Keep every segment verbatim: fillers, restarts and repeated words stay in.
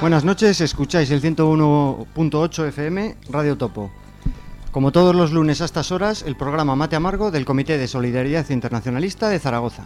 Buenas noches, escucháis el ciento uno punto ocho F M, Radio Topo. Como todos los lunes a estas horas, el programa Mate Amargo del Comité de Solidaridad Internacionalista de Zaragoza.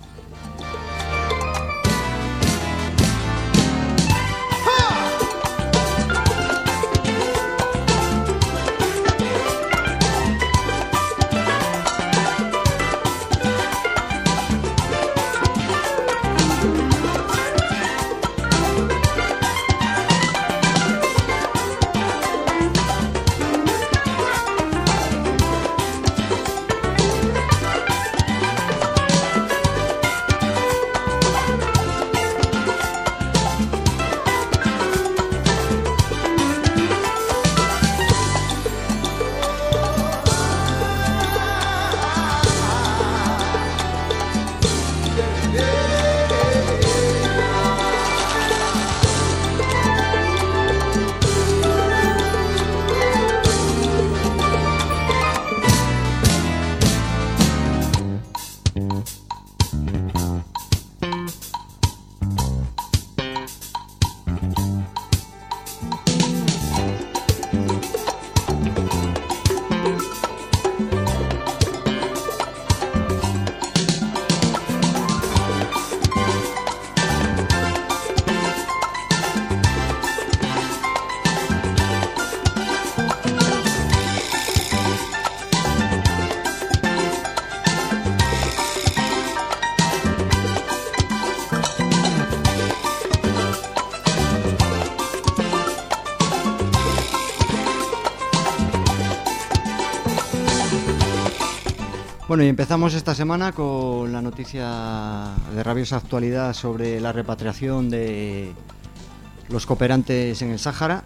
Bueno, y empezamos esta semana con la noticia de rabiosa actualidad sobre la repatriación de los cooperantes en el Sáhara.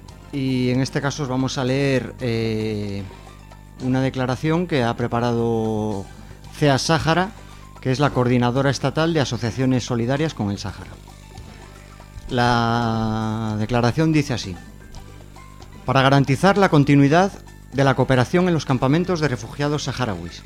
Y en este caso os vamos a leer eh, una declaración que ha preparado C E A S Sáhara, que es la coordinadora estatal de asociaciones solidarias con el Sáhara. La declaración dice así: para garantizar la continuidad de la cooperación en los campamentos de refugiados saharauis.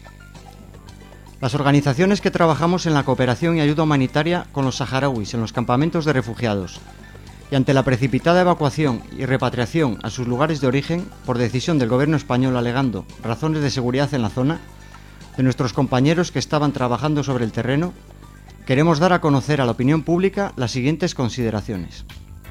Las organizaciones que trabajamos en la cooperación y ayuda humanitaria con los saharauis en los campamentos de refugiados y ante la precipitada evacuación y repatriación a sus lugares de origen por decisión del gobierno español alegando razones de seguridad en la zona, de nuestros compañeros que estaban trabajando sobre el terreno, queremos dar a conocer a la opinión pública las siguientes consideraciones.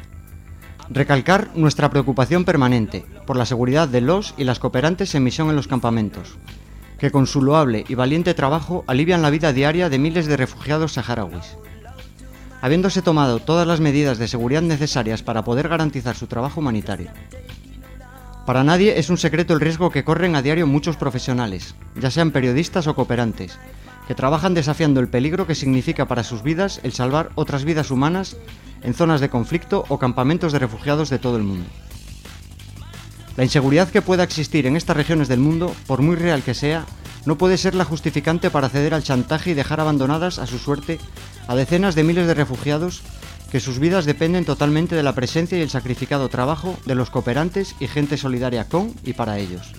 Recalcar nuestra preocupación permanente por la seguridad de los y las cooperantes en misión en los campamentos, que con su loable y valiente trabajo alivian la vida diaria de miles de refugiados saharauis. Habiéndose tomado todas las medidas de seguridad necesarias para poder garantizar su trabajo humanitario. Para nadie es un secreto el riesgo que corren a diario muchos profesionales, ya sean periodistas o cooperantes, que trabajan desafiando el peligro que significa para sus vidas el salvar otras vidas humanas en zonas de conflicto o campamentos de refugiados de todo el mundo. La inseguridad que pueda existir en estas regiones del mundo, por muy real que sea, no puede ser la justificante para ceder al chantaje y dejar abandonadas a su suerte a decenas de miles de refugiados que sus vidas dependen totalmente de la presencia y el sacrificado trabajo de los cooperantes y gente solidaria con y para ellos.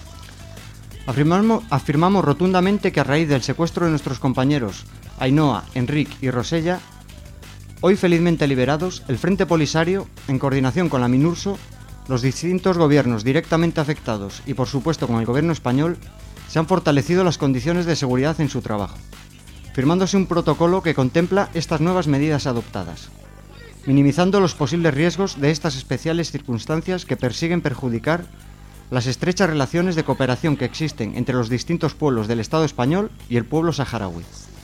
Afirmamos, afirmamos rotundamente que a raíz del secuestro de nuestros compañeros Ainhoa, Enric y Rosella, hoy felizmente liberados, el Frente Polisario, en coordinación con la MINURSO, los distintos gobiernos directamente afectados y por supuesto con el gobierno español, se han fortalecido las condiciones de seguridad en su trabajo, firmándose un protocolo que contempla estas nuevas medidas adoptadas, minimizando los posibles riesgos de estas especiales circunstancias que persiguen perjudicar las estrechas relaciones de cooperación que existen entre los distintos pueblos del Estado español y el pueblo saharaui.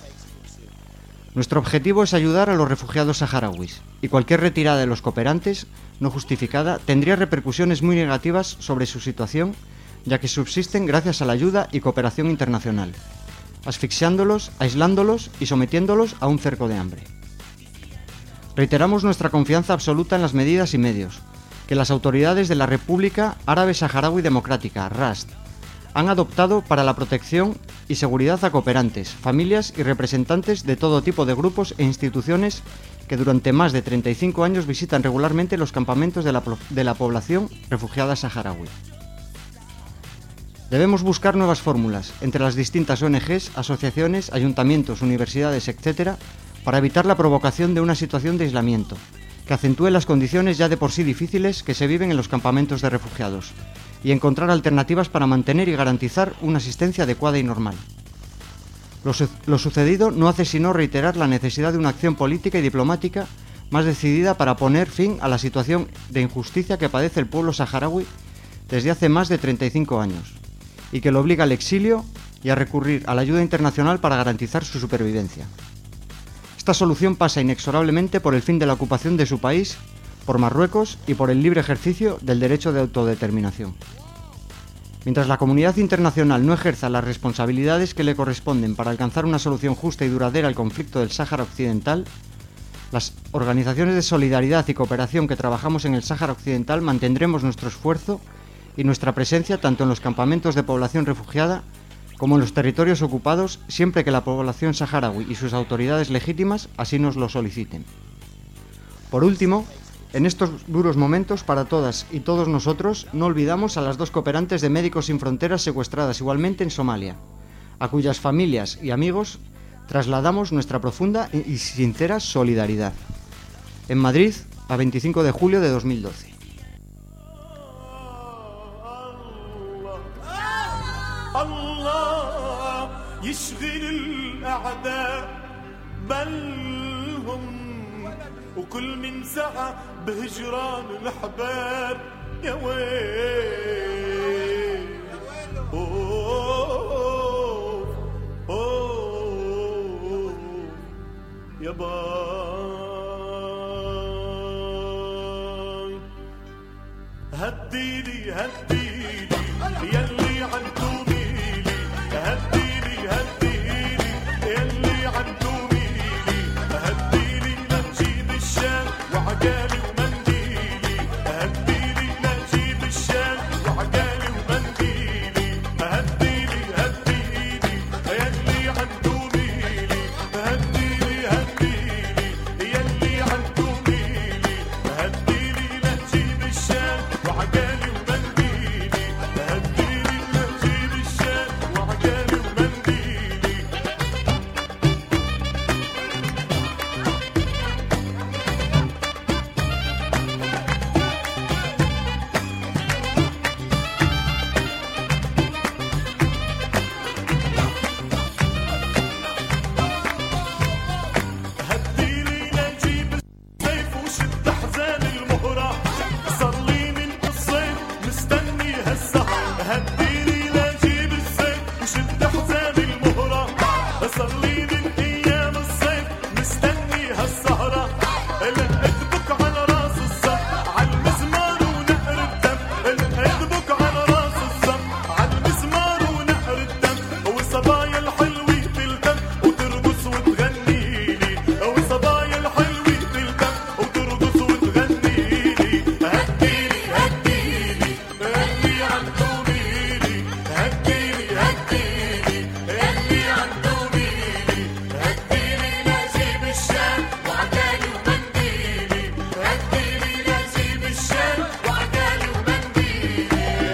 Nuestro objetivo es ayudar a los refugiados saharauis, y cualquier retirada de los cooperantes no justificada tendría repercusiones muy negativas sobre su situación, ya que subsisten gracias a la ayuda y cooperación internacional, asfixiándolos, aislándolos y sometiéndolos a un cerco de hambre. Reiteramos nuestra confianza absoluta en las medidas y medios que las autoridades de la República Árabe Saharaui Democrática, R A S D, han adoptado para la protección y seguridad a cooperantes, familias y representantes de todo tipo de grupos e instituciones que durante más de treinta y cinco años visitan regularmente los campamentos de la, de la población refugiada saharaui. Debemos buscar nuevas fórmulas entre las distintas O N Ges, asociaciones, ayuntamientos, universidades, etcétera, para evitar la provocación de una situación de aislamiento que acentúe las condiciones ya de por sí difíciles que se viven en los campamentos de refugiados y encontrar alternativas para mantener y garantizar una asistencia adecuada y normal. Lo, su- lo sucedido no hace sino reiterar la necesidad de una acción política y diplomática más decidida para poner fin a la situación de injusticia que padece el pueblo saharaui desde hace más de treinta y cinco años y que lo obliga al exilio y a recurrir a la ayuda internacional para garantizar su supervivencia. Esta solución pasa inexorablemente por el fin de la ocupación de su país por Marruecos y por el libre ejercicio del derecho de autodeterminación. Mientras la comunidad internacional no ejerza las responsabilidades que le corresponden para alcanzar una solución justa y duradera al conflicto del Sáhara Occidental, las organizaciones de solidaridad y cooperación que trabajamos en el Sáhara Occidental mantendremos nuestro esfuerzo y nuestra presencia tanto en los campamentos de población refugiada como en los territorios ocupados siempre que la población saharaui y sus autoridades legítimas así nos lo soliciten. Por último, en estos duros momentos para todas y todos nosotros, no olvidamos a las dos cooperantes de Médicos Sin Fronteras secuestradas igualmente en Somalia, a cuyas familias y amigos trasladamos nuestra profunda y sincera solidaridad. En Madrid, a veinticinco de julio de dos mil doce. وكل من سعى بهجران الأحباب يا ويل أوه أوه يا باي هديلي هديلي يلي عم توميلي هديلي هديلي يلي عم توميلي هديلي لنجيب الشام وعقالي ومنديلي هديلي لنجيب الشام وعقالي ومنديلي هديلي هديلي يلي عم توميلي هديلي هديلي يلي عم توميلي هديلي لنجيب الشام وعقالي ومنديلي هديلي لنجيب الشام وعقالي ومنديلي هديلي لنجيب السيف وشد حزام المهرة صار لي من الصيف مستني هالسهرة هديلي لنجيب السيف وشد حزام المهرة صار لي من أيام الصيف مستني هالسهرة لقيتبك على راس الصف عالمزمار ونقر الدم لقيتبك على راس الصف عالمزمار ونقر الدم والصبايا الحلوة تلتم وترقص وتغنيلي والصبايا الحلوة تلتم وترقص وتغنيلي هديلي هديلي اللي عم توميلي هديلي هديلي اللي عم توميلي هديلي لجيب الشام وعقالي ومنديلي هديلي لجيب الشام وعقالي ومنديلي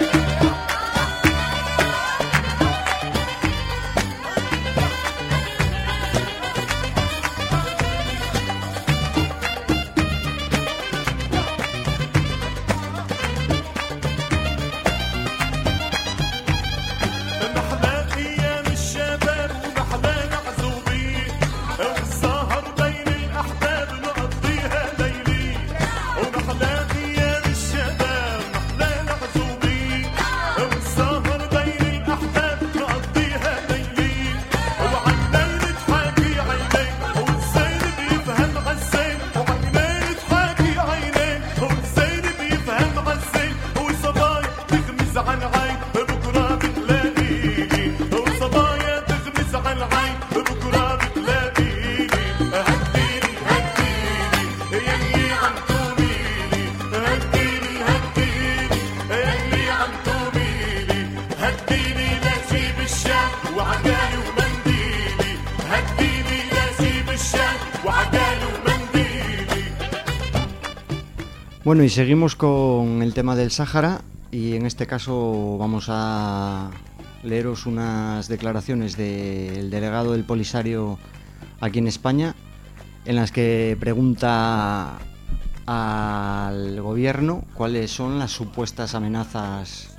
نحلى أيام الشباب ونحلى معزوبين والسهر بين الأحباب نقضيها ليلي ونحلى أيام الشباب نحلى معزوبين والسهر بين الأحباب نقضيها ليلي وعينين تحاكي عينين والزين بيفهم عالزين وعينين تحاكي عينين والزين بيفهم عالزين والصبايا تغمز عن عين بكرة بتلاقيني والصبايا تغمز عن عين بكرة بتلاقيني هديلي هديلي يلي عم توميلي هديلي هديلي يلي عم توميلي هديلي لجيب الشام وعقالي ومنديلي هديلي لجيب الشام وعقالي ومنديلي. Bueno, y seguimos con el tema del Sáhara y en este caso vamos a leeros unas declaraciones del delegado del Polisario aquí en España en las que pregunta al gobierno cuáles son las supuestas amenazas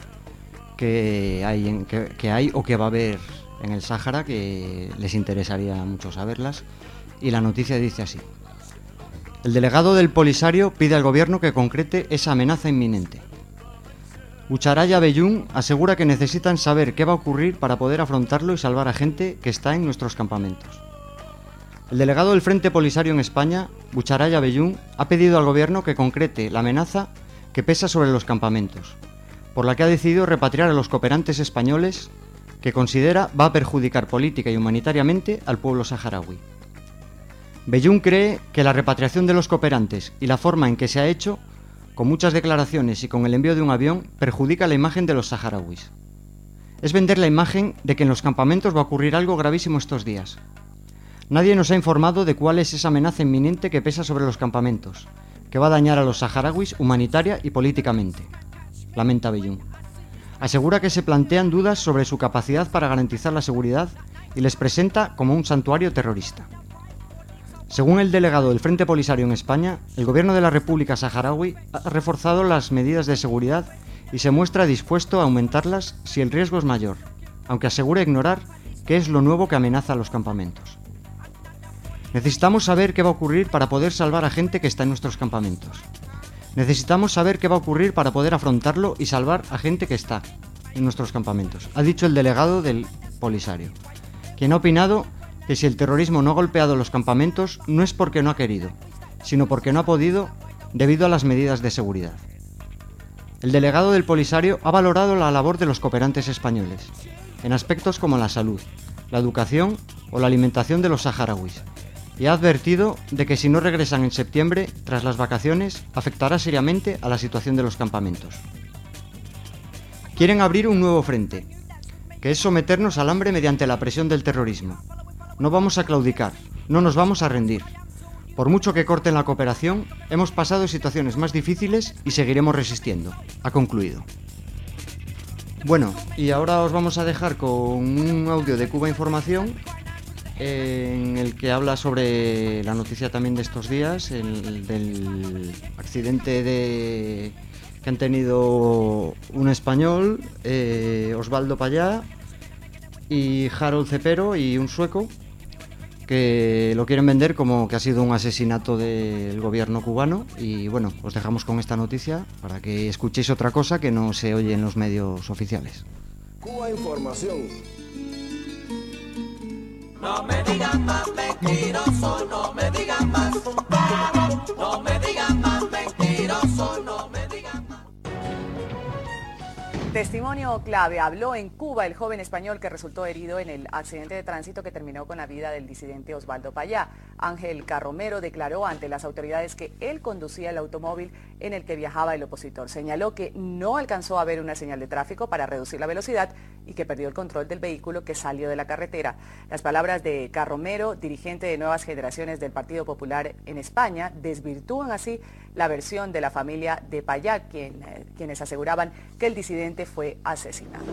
que hay, en, que, que hay o que va a haber en el Sáhara, que les interesaría mucho saberlas. Y la noticia dice así: el delegado del Polisario pide al gobierno que concrete esa amenaza inminente. Bucharaya Bellún asegura que necesitan saber qué va a ocurrir para poder afrontarlo y salvar a gente que está en nuestros campamentos. El delegado del Frente Polisario en España, Bucharaya Bellún, ha pedido al gobierno que concrete la amenaza que pesa sobre los campamentos, por la que ha decidido repatriar a los cooperantes españoles que considera va a perjudicar política y humanitariamente al pueblo saharaui. Bellún cree que la repatriación de los cooperantes y la forma en que se ha hecho, con muchas declaraciones y con el envío de un avión, perjudica la imagen de los saharauis. Es vender la imagen de que en los campamentos va a ocurrir algo gravísimo estos días. Nadie nos ha informado de cuál es esa amenaza inminente que pesa sobre los campamentos, que va a dañar a los saharauis humanitaria y políticamente, lamenta Bellún. Asegura que se plantean dudas sobre su capacidad para garantizar la seguridad y les presenta como un santuario terrorista. Según el delegado del Frente Polisario en España, el gobierno de la República Saharaui ha reforzado las medidas de seguridad y se muestra dispuesto a aumentarlas si el riesgo es mayor, aunque asegura ignorar qué es lo nuevo que amenaza a los campamentos. Necesitamos saber qué va a ocurrir para poder salvar a gente que está en nuestros campamentos. Necesitamos saber qué va a ocurrir para poder afrontarlo y salvar a gente que está en nuestros campamentos, ha dicho el delegado del Polisario, quien ha opinado que si el terrorismo no ha golpeado los campamentos no es porque no ha querido, sino porque no ha podido debido a las medidas de seguridad. El delegado del Polisario ha valorado la labor de los cooperantes españoles, en aspectos como la salud, la educación o la alimentación de los saharauis, y ha advertido de que si no regresan en septiembre, tras las vacaciones, afectará seriamente a la situación de los campamentos. Quieren abrir un nuevo frente, que es someternos al hambre mediante la presión del terrorismo. No vamos a claudicar, no nos vamos a rendir. Por mucho que corten la cooperación, hemos pasado situaciones más difíciles y seguiremos resistiendo, ha concluido. Bueno, y ahora os vamos a dejar con un audio de Cuba Información, en el que habla sobre la noticia también de estos días, el del accidente de que han tenido un español, eh, Osvaldo Payá, y Harold Cepero, y un sueco, que lo quieren vender como que ha sido un asesinato del gobierno cubano. Y bueno, os dejamos con esta noticia para que escuchéis otra cosa que no se oye en los medios oficiales. Cuba Información. No me digan más mentiroso, no me digan más. No me digan más mentiroso, no me digan más. Testimonio clave. Habló en Cuba el joven español que resultó herido en el accidente de tránsito que terminó con la vida del disidente Osvaldo Payá. Ángel Carromero declaró ante las autoridades que él conducía el automóvil en el que viajaba el opositor. Señaló que no alcanzó a ver una señal de tráfico para reducir la velocidad y que perdió el control del vehículo que salió de la carretera. Las palabras de Carromero, dirigente de Nuevas Generaciones del Partido Popular en España, desvirtúan así la versión de la familia de Payá, quien, eh, quienes aseguraban que el disidente fue asesinado.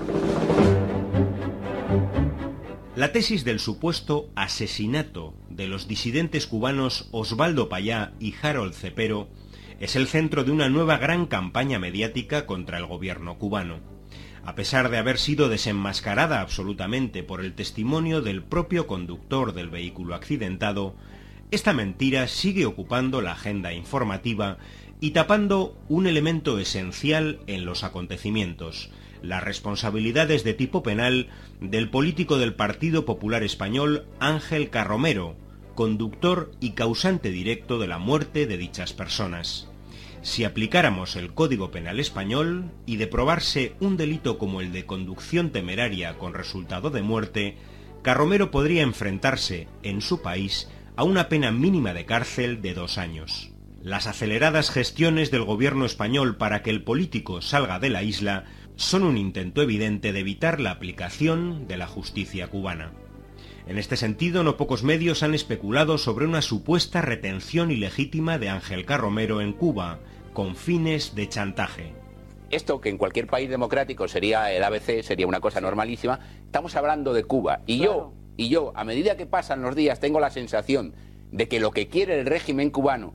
La tesis del supuesto asesinato de los disidentes cubanos Osvaldo Payá y Harold Cepero es el centro de una nueva gran campaña mediática contra el gobierno cubano. A pesar de haber sido desenmascarada absolutamente por el testimonio del propio conductor del vehículo accidentado, esta mentira sigue ocupando la agenda informativa y tapando un elemento esencial en los acontecimientos: las responsabilidades de tipo penal del político del Partido Popular Español Ángel Carromero, conductor y causante directo de la muerte de dichas personas. Si aplicáramos el Código Penal español, y de probarse un delito como el de conducción temeraria con resultado de muerte, Carromero podría enfrentarse, en su país, a una pena mínima de cárcel de dos años. Las aceleradas gestiones del gobierno español para que el político salga de la isla son un intento evidente de evitar la aplicación de la justicia cubana. En este sentido, no pocos medios han especulado sobre una supuesta retención ilegítima de Ángel Carromero en Cuba, con fines de chantaje. Esto, que en cualquier país democrático sería el A B C, sería una cosa normalísima, estamos hablando de Cuba. Y yo, y yo, a medida que pasan los días, tengo la sensación de que lo que quiere el régimen cubano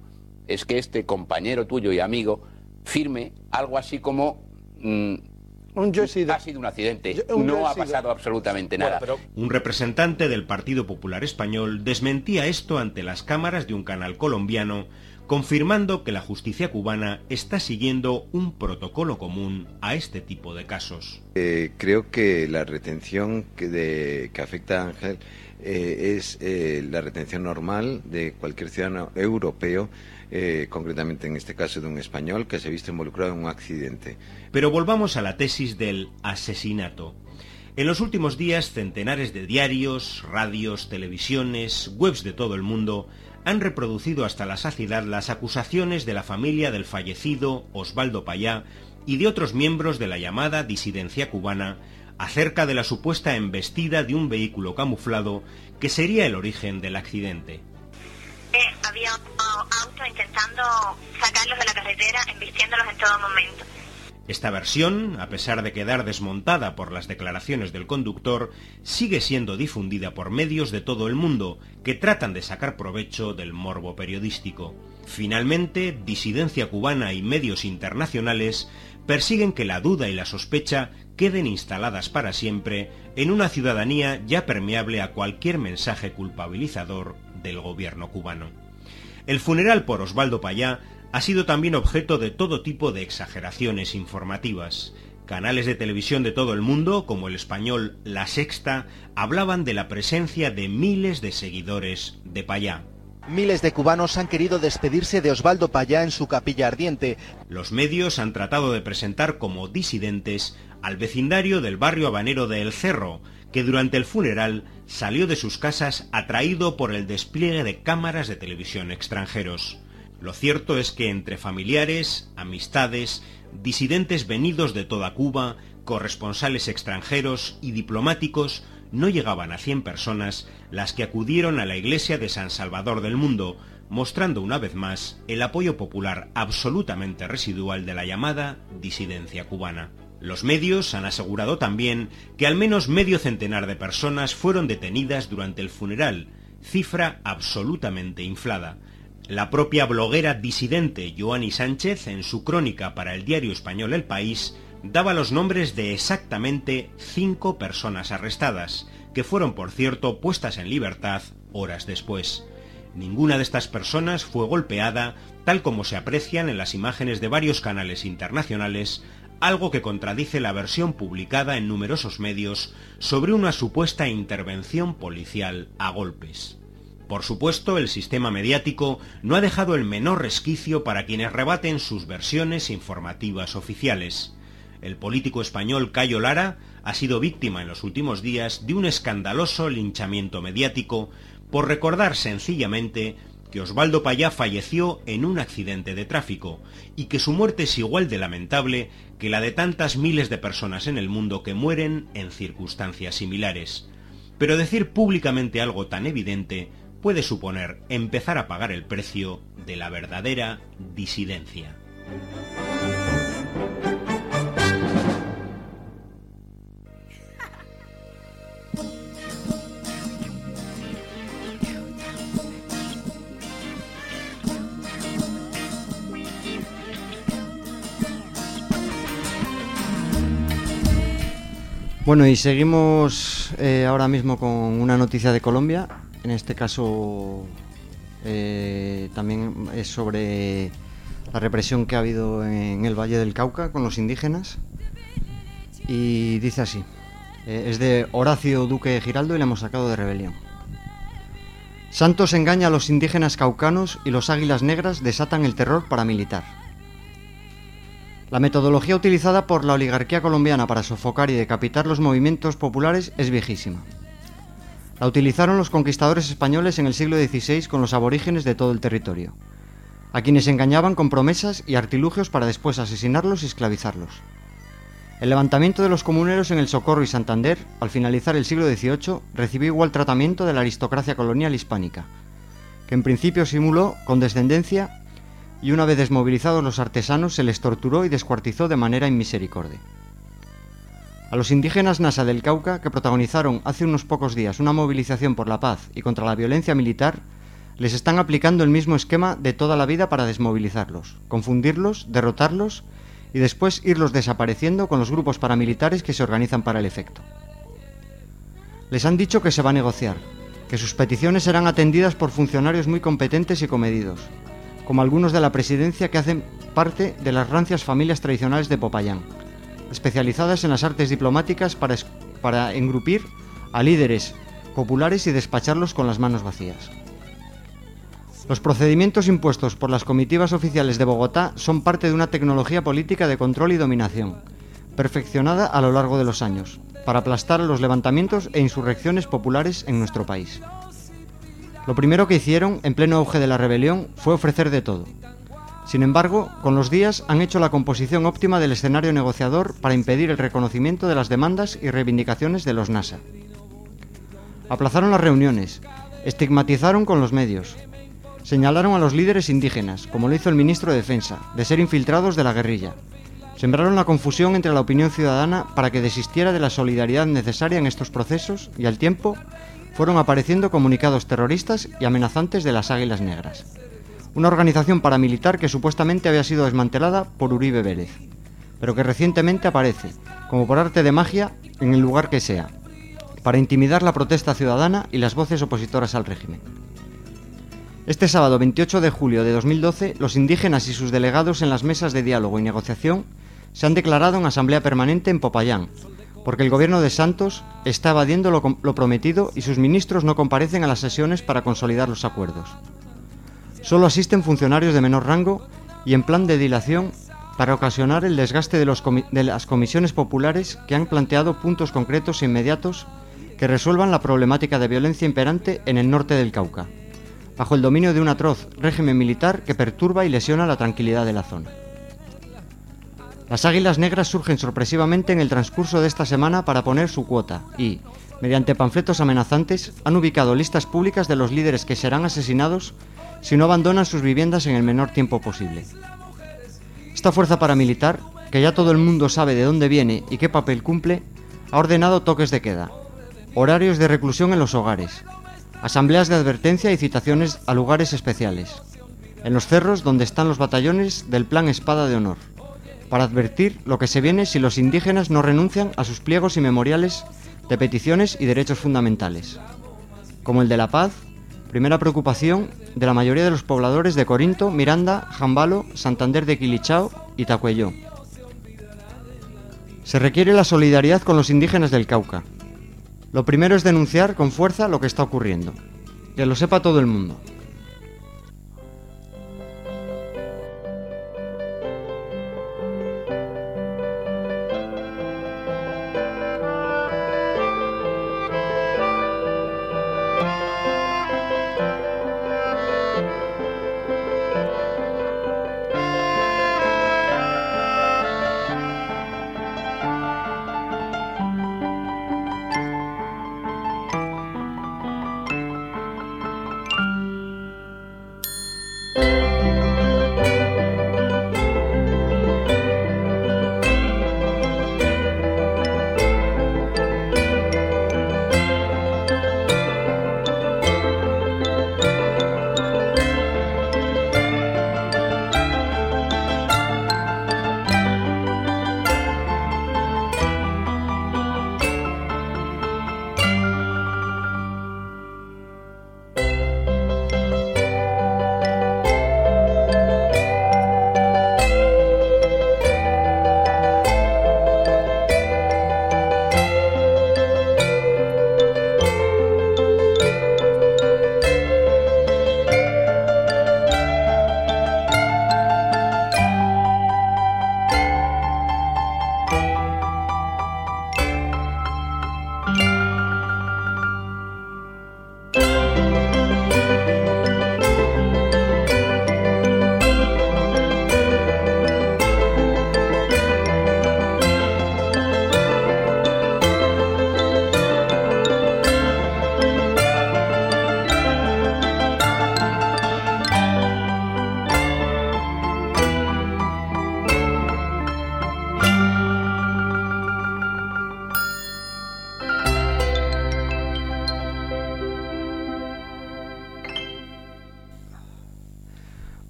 es que este compañero tuyo y amigo firme algo así como... Mmm, un yo he sido. Ha sido un accidente, Un yo no he ha sido. pasado absolutamente nada. Bueno, Un representante del Partido Popular Español desmentía esto ante las cámaras de un canal colombiano, confirmando que la justicia cubana está siguiendo un protocolo común a este tipo de casos. Eh, creo que la retención que, de, que afecta a Ángel eh, es eh, la retención normal de cualquier ciudadano europeo, eh, concretamente en este caso de un español que se ha visto involucrado en un accidente. Pero volvamos a la tesis del asesinato. En los últimos días, centenares de diarios, radios, televisiones, webs de todo el mundo han reproducido hasta la saciedad las acusaciones de la familia del fallecido Osvaldo Payá y de otros miembros de la llamada disidencia cubana acerca de la supuesta embestida de un vehículo camuflado que sería el origen del accidente. Había autos intentando sacarlos de la carretera, embistiéndolos en todo momento. Esta versión, a pesar de quedar desmontada por las declaraciones del conductor, sigue siendo difundida por medios de todo el mundo que tratan de sacar provecho del morbo periodístico. Finalmente, disidencia cubana y medios internacionales persiguen que la duda y la sospecha queden instaladas para siempre en una ciudadanía ya permeable a cualquier mensaje culpabilizador del gobierno cubano. El funeral por Osvaldo Payá ha sido también objeto de todo tipo de exageraciones informativas. Canales de televisión de todo el mundo, como el español La Sexta, hablaban de la presencia de miles de seguidores de Payá. Miles de cubanos han querido despedirse de Osvaldo Payá en su capilla ardiente. Los medios han tratado de presentar como disidentes al vecindario del barrio habanero de El Cerro, que durante el funeral salió de sus casas atraído por el despliegue de cámaras de televisión extranjeros. Lo cierto es que entre familiares, amistades, disidentes venidos de toda Cuba, corresponsales extranjeros y diplomáticos, no llegaban a cien personas las que acudieron a la iglesia de San Salvador del Mundo, mostrando una vez más el apoyo popular absolutamente residual de la llamada disidencia cubana. Los medios han asegurado también que al menos medio centenar de personas fueron detenidas durante el funeral, cifra absolutamente inflada. La propia bloguera disidente Joanny Sánchez, en su crónica para el diario español El País, daba los nombres de exactamente cinco personas arrestadas, que fueron, por cierto, puestas en libertad horas después. Ninguna de estas personas fue golpeada, tal como se aprecian en las imágenes de varios canales internacionales, algo que contradice la versión publicada en numerosos medios sobre una supuesta intervención policial a golpes. Por supuesto, el sistema mediático no ha dejado el menor resquicio para quienes rebaten sus versiones informativas oficiales. El político español Cayo Lara ha sido víctima en los últimos días de un escandaloso linchamiento mediático por recordar sencillamente que Osvaldo Payá falleció en un accidente de tráfico y que su muerte es igual de lamentable que la de tantas miles de personas en el mundo que mueren en circunstancias similares. Pero decir públicamente algo tan evidente puede suponer empezar a pagar el precio de la verdadera disidencia. Bueno, y seguimos eh, ahora mismo con una noticia de Colombia. En este caso eh, también es sobre la represión que ha habido en el Valle del Cauca con los indígenas. Y dice así, eh, es de Horacio Duque Giraldo y le hemos sacado de Rebelión. Santos engaña a los indígenas caucanos y los águilas negras desatan el terror paramilitar. La metodología utilizada por la oligarquía colombiana para sofocar y decapitar los movimientos populares es viejísima. La utilizaron los conquistadores españoles en el siglo dieciséis con los aborígenes de todo el territorio, a quienes engañaban con promesas y artilugios para después asesinarlos y esclavizarlos. El levantamiento de los comuneros en El Socorro y Santander, al finalizar el siglo dieciocho, recibió igual tratamiento de la aristocracia colonial hispánica, que en principio simuló condescendencia y una vez desmovilizados los artesanos se les torturó y descuartizó de manera inmisericordia. A los indígenas Nasa del Cauca, que protagonizaron hace unos pocos días una movilización por la paz y contra la violencia militar, les están aplicando el mismo esquema de toda la vida para desmovilizarlos, confundirlos, derrotarlos y después irlos desapareciendo con los grupos paramilitares que se organizan para el efecto. Les han dicho que se va a negociar, que sus peticiones serán atendidas por funcionarios muy competentes y comedidos, como algunos de la presidencia que hacen parte de las rancias familias tradicionales de Popayán, especializadas en las artes diplomáticas para, es- para engrupir a líderes populares y despacharlos con las manos vacías. Los procedimientos impuestos por las comitivas oficiales de Bogotá son parte de una tecnología política de control y dominación, perfeccionada a lo largo de los años, para aplastar los levantamientos e insurrecciones populares en nuestro país. Lo primero que hicieron, en pleno auge de la rebelión, fue ofrecer de todo. Sin embargo, con los días han hecho la composición óptima del escenario negociador para impedir el reconocimiento de las demandas y reivindicaciones de los NASA. Aplazaron las reuniones, estigmatizaron con los medios, señalaron a los líderes indígenas, como lo hizo el ministro de Defensa, de ser infiltrados de la guerrilla. Sembraron la confusión entre la opinión ciudadana para que desistiera de la solidaridad necesaria en estos procesos y al tiempo fueron apareciendo comunicados terroristas y amenazantes de las Águilas Negras, una organización paramilitar que supuestamente había sido desmantelada por Uribe Vélez, pero que recientemente aparece, como por arte de magia, en el lugar que sea, para intimidar la protesta ciudadana y las voces opositoras al régimen. Este sábado veintiocho de julio de dos mil doce, los indígenas y sus delegados en las mesas de diálogo y negociación se han declarado en asamblea permanente en Popayán, porque el gobierno de Santos está evadiendo lo, lo prometido y sus ministros no comparecen a las sesiones para consolidar los acuerdos. Solo asisten funcionarios de menor rango y en plan de dilación para ocasionar el desgaste de, los comi- de las comisiones populares que han planteado puntos concretos e inmediatos que resuelvan la problemática de violencia imperante en el norte del Cauca, bajo el dominio de un atroz régimen militar que perturba y lesiona la tranquilidad de la zona. Las Águilas Negras surgen sorpresivamente en el transcurso de esta semana para poner su cuota y, mediante panfletos amenazantes, han ubicado listas públicas de los líderes que serán asesinados si no abandonan sus viviendas en el menor tiempo posible. Esta fuerza paramilitar, que ya todo el mundo sabe de dónde viene y qué papel cumple, ha ordenado toques de queda, horarios de reclusión en los hogares, asambleas de advertencia y citaciones a lugares especiales, en los cerros donde están los batallones del Plan Espada de Honor, para advertir lo que se viene si los indígenas no renuncian a sus pliegos y memoriales de peticiones y derechos fundamentales, como el de la paz, primera preocupación de la mayoría de los pobladores de Corinto, Miranda, Jambalo, Santander de Quilichao y Tacuelló. Se requiere la solidaridad con los indígenas del Cauca. Lo primero es denunciar con fuerza lo que está ocurriendo, que lo sepa todo el mundo.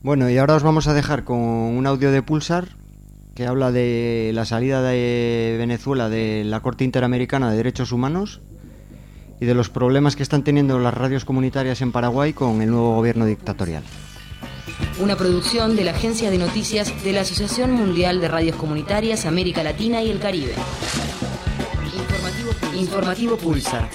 Bueno, y ahora os vamos a dejar con un audio de Pulsar que habla de la salida de Venezuela de la Corte Interamericana de Derechos Humanos y de los problemas que están teniendo las radios comunitarias en Paraguay con el nuevo gobierno dictatorial. Una producción de la Agencia de Noticias de la Asociación Mundial de Radios Comunitarias América Latina y el Caribe. Informativo, Informativo Pulsar.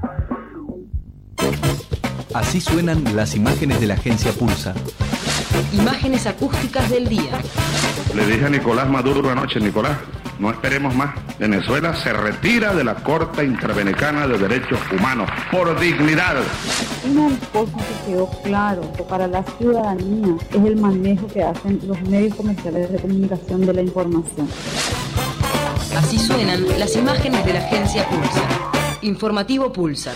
Así suenan las imágenes de la agencia Pulsar. Imágenes acústicas del día. Le dije a Nicolás Maduro anoche, Nicolás, no esperemos más. Venezuela se retira de la Corte Interamericana de Derechos Humanos por dignidad. Una cosa que quedó claro para la ciudadanía es el manejo que hacen los medios comerciales de comunicación de la información. Así suenan las imágenes de la agencia Pulsar. Informativo Pulsar.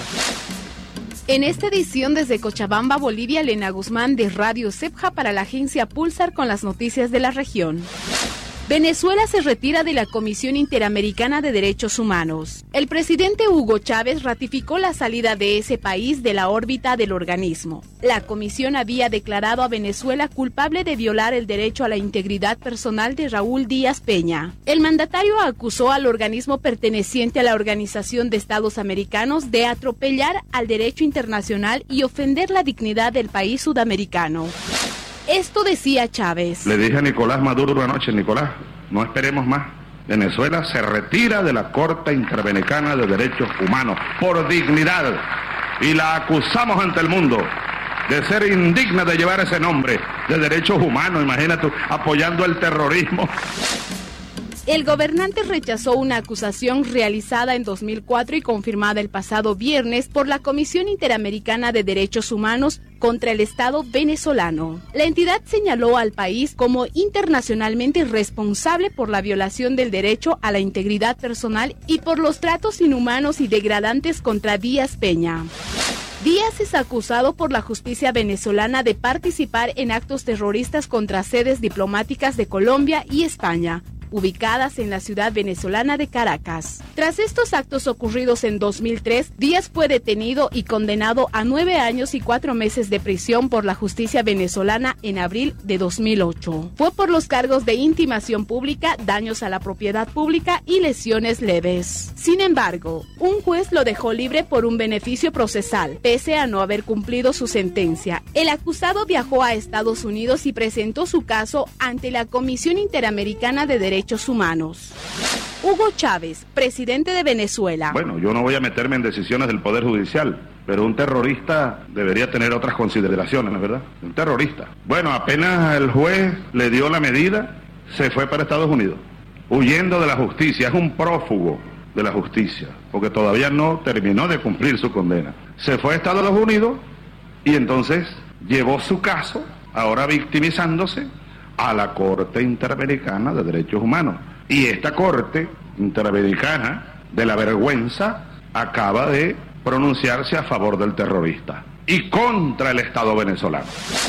En esta edición desde Cochabamba, Bolivia, Elena Guzmán de Radio Cepja para la agencia Pulsar con las noticias de la región. Venezuela se retira de la Comisión Interamericana de Derechos Humanos. El presidente Hugo Chávez ratificó la salida de ese país de la órbita del organismo. La comisión había declarado a Venezuela culpable de violar el derecho a la integridad personal de Raúl Díaz Peña. El mandatario acusó al organismo perteneciente a la Organización de Estados Americanos de atropellar al derecho internacional y ofender la dignidad del país sudamericano. Esto decía Chávez. Le dije a Nicolás Maduro anoche, Nicolás, no esperemos más. Venezuela se retira de la Corte Interamericana de Derechos Humanos por dignidad y la acusamos ante el mundo de ser indigna de llevar ese nombre de derechos humanos, imagínate, apoyando el terrorismo. El gobernante rechazó una acusación realizada en dos mil cuatro y confirmada el pasado viernes por la Comisión Interamericana de Derechos Humanos contra el Estado venezolano. La entidad señaló al país como internacionalmente responsable por la violación del derecho a la integridad personal y por los tratos inhumanos y degradantes contra Díaz Peña. Díaz es acusado por la justicia venezolana de participar en actos terroristas contra sedes diplomáticas de Colombia y España, ubicadas en la ciudad venezolana de Caracas. Tras estos actos ocurridos en dos mil tres, Díaz fue detenido y condenado a nueve años y cuatro meses de prisión por la justicia venezolana en abril de dos mil ocho. Fue por los cargos de intimación pública, daños a la propiedad pública y lesiones leves. Sin embargo, un juez lo dejó libre por un beneficio procesal, pese a no haber cumplido su sentencia. El acusado viajó a Estados Unidos y presentó su caso ante la Comisión Interamericana de Derechos Humanos. Hugo Chávez, presidente de Venezuela. Bueno, yo no voy a meterme en decisiones del Poder Judicial, pero un terrorista debería tener otras consideraciones, ¿no es verdad? Un terrorista. Bueno, apenas el juez le dio la medida, se fue para Estados Unidos, huyendo de la justicia. Es un prófugo de la justicia, porque todavía no terminó de cumplir su condena. Se fue a Estados Unidos y entonces llevó su caso, ahora victimizándose, a la Corte Interamericana de Derechos Humanos. Y esta Corte Interamericana de la vergüenza acaba de pronunciarse a favor del terrorista y contra el Estado venezolano.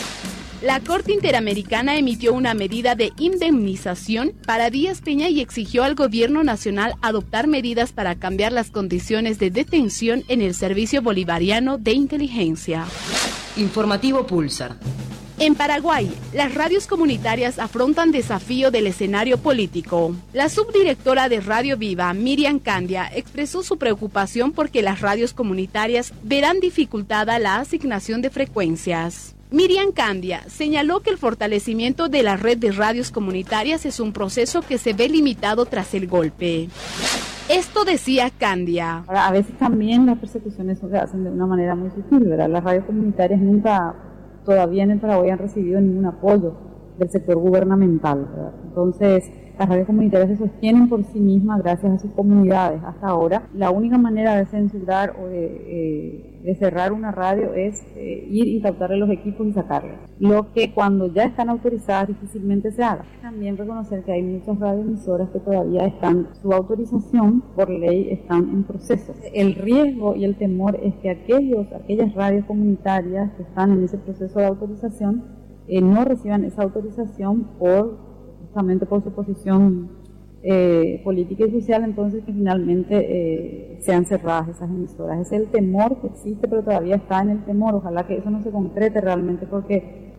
La Corte Interamericana emitió una medida de indemnización para Díaz Peña y exigió al gobierno nacional adoptar medidas para cambiar las condiciones de detención en el Servicio Bolivariano de Inteligencia. Informativo Pulsar. En Paraguay, las radios comunitarias afrontan desafío del escenario político. La subdirectora de Radio Viva, Miriam Candia, expresó su preocupación porque las radios comunitarias verán dificultada la asignación de frecuencias. Miriam Candia señaló que el fortalecimiento de la red de radios comunitarias es un proceso que se ve limitado tras el golpe. Esto decía Candia. Ahora, a veces también las persecuciones se hacen de una manera muy sutil, ¿verdad? Las radios comunitarias nunca... todavía en el Paraguay han recibido ningún apoyo del sector gubernamental, ¿verdad? Entonces, las radios comunitarias se sostienen por sí mismas gracias a sus comunidades. Hasta ahora, la única manera de censurar o de, eh, de cerrar una radio es eh, ir y captarle los equipos y sacarlos. Lo que cuando ya están autorizadas difícilmente se haga. También reconocer que hay muchas radioemisoras que todavía están, su autorización por ley están en proceso. El riesgo y el temor es que aquellos, aquellas radios comunitarias que están en ese proceso de autorización eh, no reciban esa autorización por justamente por su posición eh, política y social, entonces que finalmente eh, sean cerradas esas emisoras. Ese es el temor que existe, pero todavía está en el temor. Ojalá que eso no se concrete realmente, porque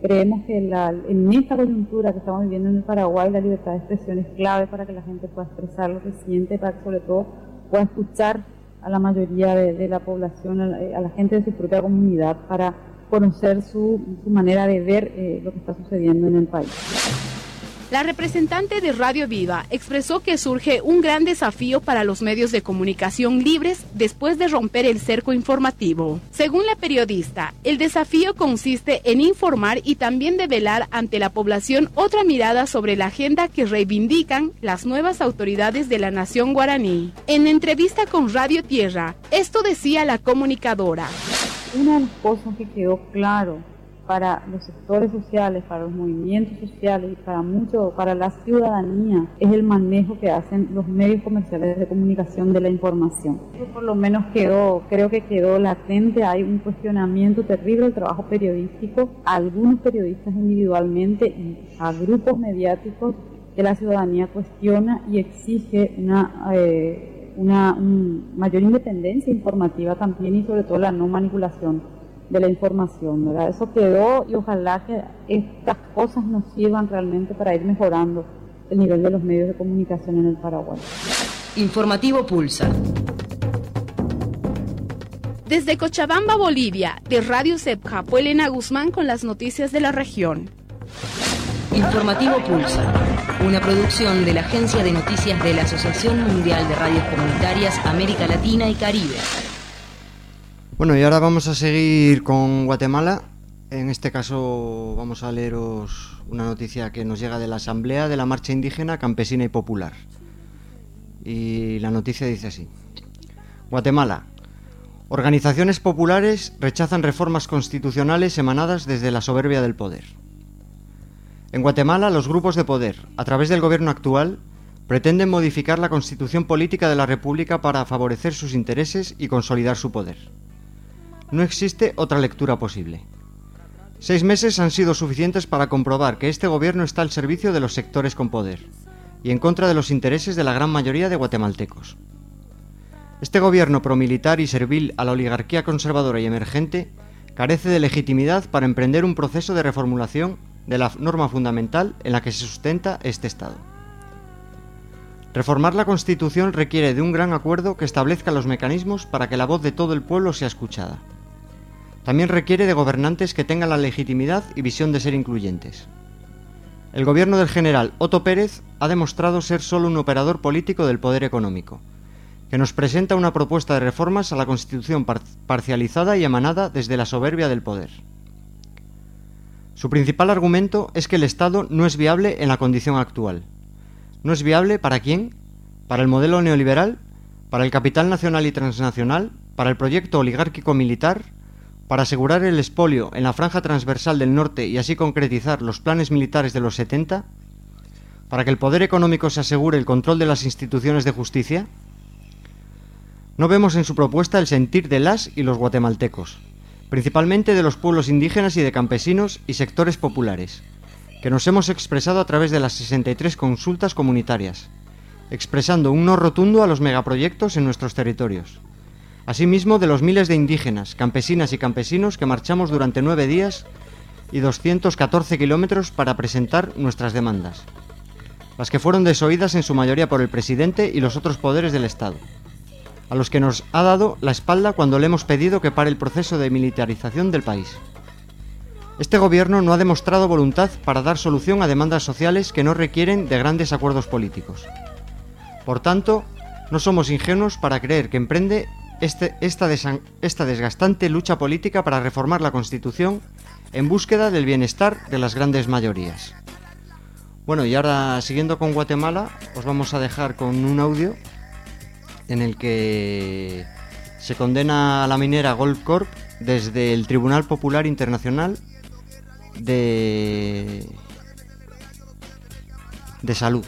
creemos que la, en esta coyuntura que estamos viviendo en el Paraguay, la libertad de expresión es clave para que la gente pueda expresar lo que siente, para que sobre todo pueda escuchar a la mayoría de, de la población, a la, a la gente de su propia comunidad, para conocer su, su manera de ver eh, lo que está sucediendo en el país. La representante de Radio Viva expresó que surge un gran desafío para los medios de comunicación libres después de romper el cerco informativo. Según la periodista, el desafío consiste en informar y también develar ante la población otra mirada sobre la agenda que reivindican las nuevas autoridades de la nación guaraní. En entrevista con Radio Tierra, esto decía la comunicadora. Una de las cosas que quedó claro para los sectores sociales, para los movimientos sociales y para mucho, para la ciudadanía, es el manejo que hacen los medios comerciales de comunicación de la información. Eso por lo menos quedó, creo que quedó latente, hay un cuestionamiento terrible del trabajo periodístico, a algunos periodistas individualmente y a grupos mediáticos que la ciudadanía cuestiona y exige una, eh, una un mayor independencia informativa también y sobre todo la no manipulación de la información, ¿verdad? Eso quedó y ojalá que estas cosas nos sirvan realmente para ir mejorando el nivel de los medios de comunicación en el Paraguay. Informativo Pulsar. Desde Cochabamba, Bolivia, de Radio Cepca, Elena Guzmán con las noticias de la región. Informativo Pulsar, una producción de la Agencia de Noticias de la Asociación Mundial de Radios Comunitarias América Latina y Caribe. Bueno, y ahora vamos a seguir con Guatemala. En este caso vamos a leeros una noticia que nos llega de la Asamblea de la Marcha Indígena, Campesina y Popular. Y la noticia dice así. Guatemala. Organizaciones populares rechazan reformas constitucionales emanadas desde la soberbia del poder. En Guatemala, los grupos de poder, a través del gobierno actual, pretenden modificar la constitución política de la República para favorecer sus intereses y consolidar su poder. No existe otra lectura posible. Seis meses han sido suficientes para comprobar que este gobierno está al servicio de los sectores con poder y en contra de los intereses de la gran mayoría de guatemaltecos. Este gobierno promilitar y servil a la oligarquía conservadora y emergente carece de legitimidad para emprender un proceso de reformulación de la norma fundamental en la que se sustenta este Estado. Reformar la Constitución requiere de un gran acuerdo que establezca los mecanismos para que la voz de todo el pueblo sea escuchada. También requiere de gobernantes que tengan la legitimidad y visión de ser incluyentes. El gobierno del general Otto Pérez ha demostrado ser solo un operador político del poder económico, que nos presenta una propuesta de reformas a la Constitución par- parcializada y emanada desde la soberbia del poder. Su principal argumento es que el Estado no es viable en la condición actual. ¿No es viable para quién? ¿Para el modelo neoliberal? ¿Para el capital nacional y transnacional? ¿Para el proyecto oligárquico militar? ¿Para asegurar el expolio en la franja transversal del norte y así concretizar los planes militares de los setenta? ¿Para que el poder económico se asegure el control de las instituciones de justicia? No vemos en su propuesta el sentir de las y los guatemaltecos, principalmente de los pueblos indígenas y de campesinos y sectores populares, que nos hemos expresado a través de las sesenta y tres consultas comunitarias, expresando un no rotundo a los megaproyectos en nuestros territorios. Asimismo, de los miles de indígenas, campesinas y campesinos que marchamos durante nueve días y doscientos catorce kilómetros para presentar nuestras demandas, las que fueron desoídas en su mayoría por el presidente y los otros poderes del Estado, a los que nos ha dado la espalda cuando le hemos pedido que pare el proceso de militarización del país. Este gobierno no ha demostrado voluntad para dar solución a demandas sociales que no requieren de grandes acuerdos políticos. Por tanto, no somos ingenuos para creer que emprende este, esta, desan, esta desgastante lucha política para reformar la Constitución en búsqueda del bienestar de las grandes mayorías. Bueno, y ahora, siguiendo con Guatemala, os vamos a dejar con un audio en el que se condena a la minera Goldcorp desde el Tribunal Popular Internacional de, de Salud.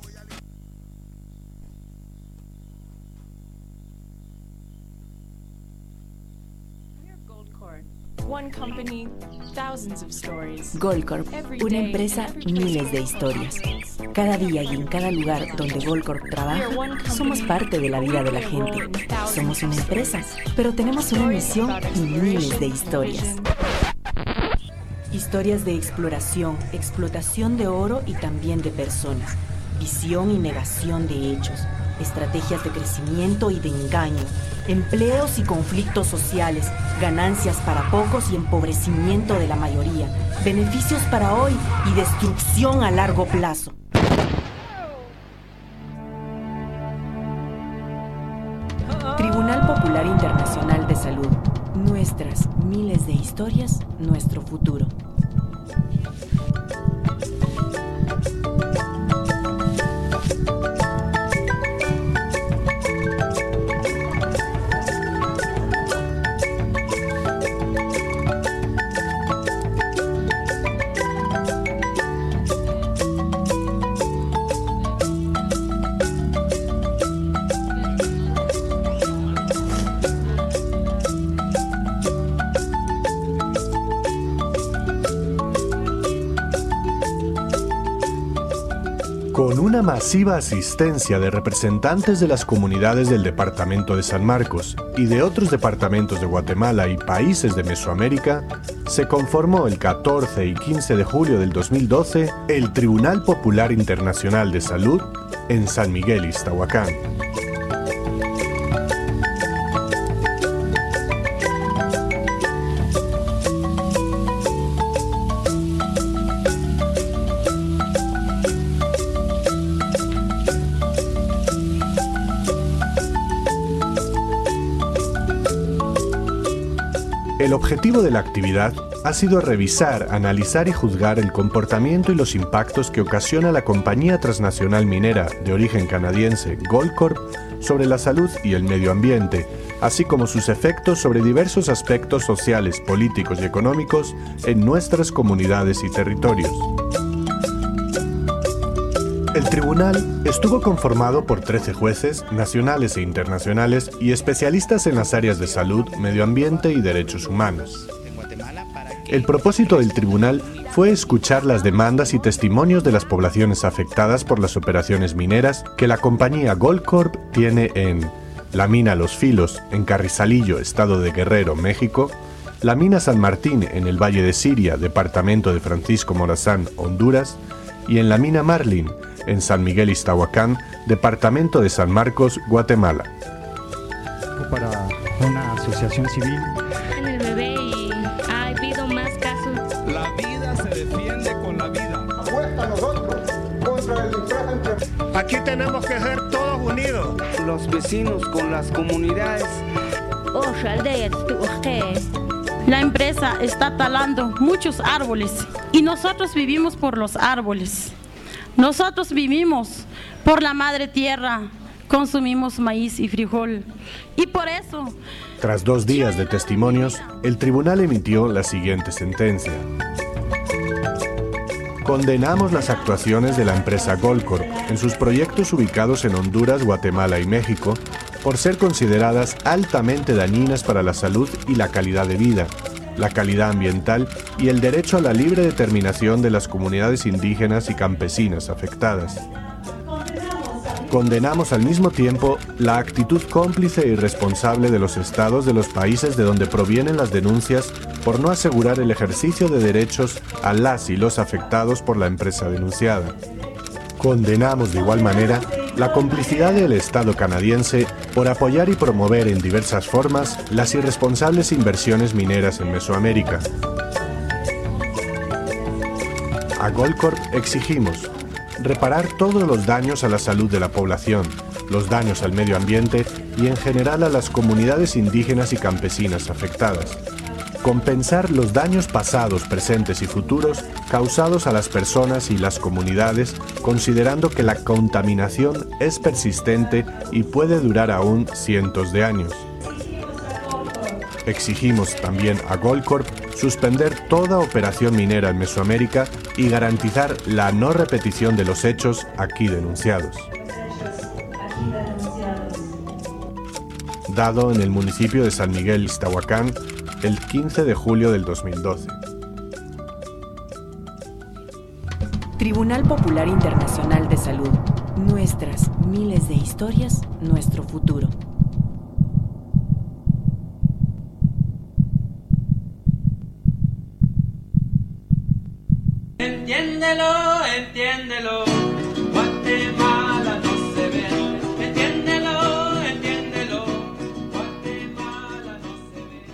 Goldcorp, una empresa, miles de historias. Cada día y en cada lugar donde Goldcorp trabaja, somos parte de la vida de la gente. Somos una empresa, pero tenemos una misión y miles de historias. Historias de exploración, explotación de oro y también de personas. Visión y negación de hechos. Estrategias de crecimiento y de engaño. Empleos y conflictos sociales. Ganancias para pocos y empobrecimiento de la mayoría. Beneficios para hoy y destrucción a largo plazo. Tribunal Popular Internacional de Salud. Nuestras miles de historias, nuestro futuro. Con una masiva asistencia de representantes de las comunidades del departamento de San Marcos y de otros departamentos de Guatemala y países de Mesoamérica, se conformó el catorce y quince de julio del dos mil doce el Tribunal Popular Internacional de Salud en San Miguel, Iztahuacán. El objetivo de la actividad ha sido revisar, analizar y juzgar el comportamiento y los impactos que ocasiona la compañía transnacional minera de origen canadiense Goldcorp sobre la salud y el medio ambiente, así como sus efectos sobre diversos aspectos sociales, políticos y económicos en nuestras comunidades y territorios. El tribunal estuvo conformado por trece jueces, nacionales e internacionales, y especialistas en las áreas de salud, medio ambiente y derechos humanos. El propósito del tribunal fue escuchar las demandas y testimonios de las poblaciones afectadas por las operaciones mineras que la compañía Goldcorp tiene en la mina Los Filos, en Carrizalillo, estado de Guerrero, México, la mina San Martín, en el Valle de Siria, departamento de Francisco Morazán, Honduras, y en la mina Marlin, en San Miguel, Iztahuacán, departamento de San Marcos, Guatemala. Para una asociación civil. En el bebé y ha habido más casos. La vida se defiende con la vida. Apuesta a nosotros contra el infraje entre... Aquí tenemos que ser todos unidos. Los vecinos con las comunidades. La empresa está talando muchos árboles y nosotros vivimos por los árboles. Nosotros vivimos por la madre tierra, consumimos maíz y frijol. Y por eso... Tras dos días de testimonios, el tribunal emitió la siguiente sentencia. Condenamos las actuaciones de la empresa Goldcorp en sus proyectos ubicados en Honduras, Guatemala y México por ser consideradas altamente dañinas para la salud y la calidad de vida, la calidad ambiental y el derecho a la libre determinación de las comunidades indígenas y campesinas afectadas. Condenamos al mismo tiempo la actitud cómplice e irresponsable de los estados de los países de donde provienen las denuncias por no asegurar el ejercicio de derechos a las y los afectados por la empresa denunciada. Condenamos de igual manera la complicidad del Estado canadiense por apoyar y promover en diversas formas las irresponsables inversiones mineras en Mesoamérica. A Goldcorp exigimos reparar todos los daños a la salud de la población, los daños al medio ambiente y en general a las comunidades indígenas y campesinas afectadas. Compensar los daños pasados, presentes y futuros causados a las personas y las comunidades, considerando que la contaminación es persistente y puede durar aún cientos de años. Exigimos también a Goldcorp suspender toda operación minera en Mesoamérica y garantizar la no repetición de los hechos aquí denunciados. Dado en el municipio de San Miguel, Iztahuacán, el quince de julio del dos mil doce. Tribunal Popular Internacional de Salud. Nuestras miles de historias, nuestro futuro. Entiéndelo, entiéndelo, Guatemala no se vende. Entiéndelo, entiéndelo, Guatemala no se vende.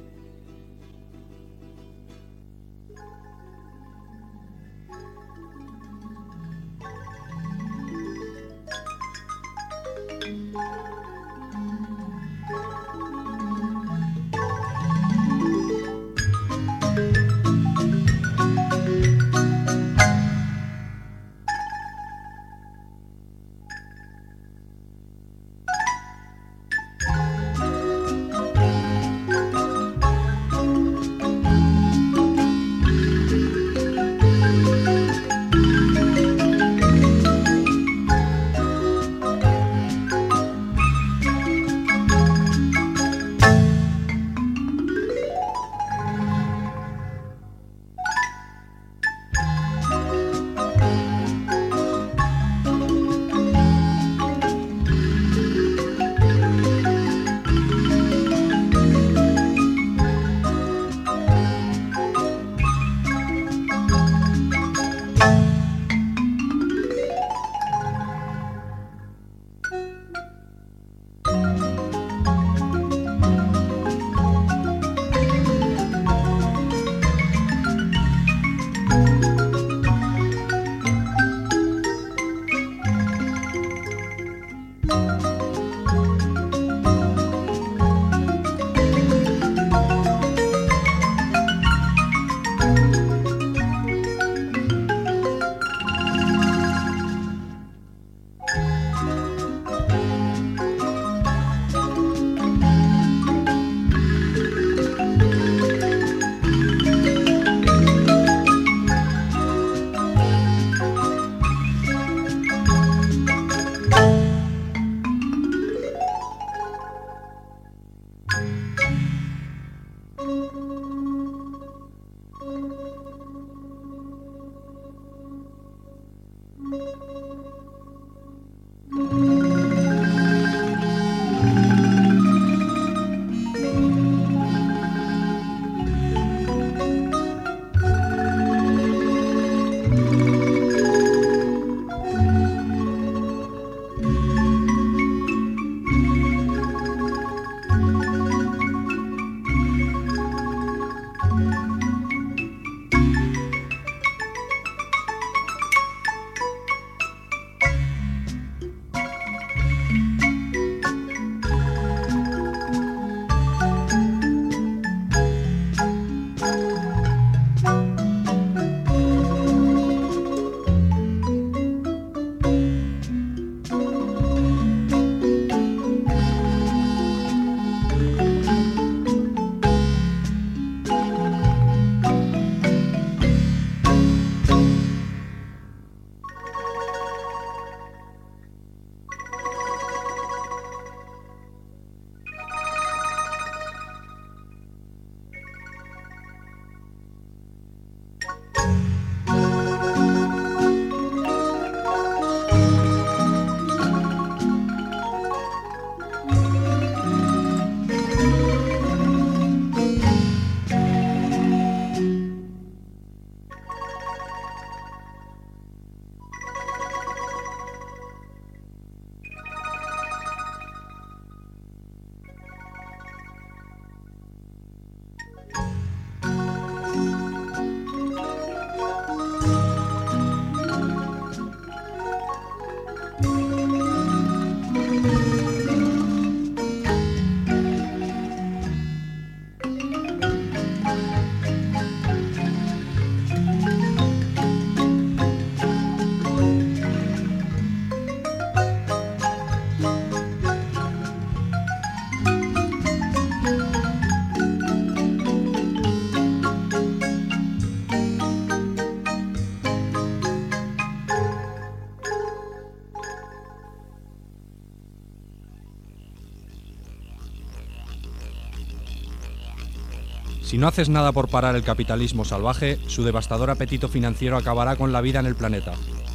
Si no haces nada por parar el capitalismo salvaje, su devastador apetito financiero acabará con la vida en el planeta.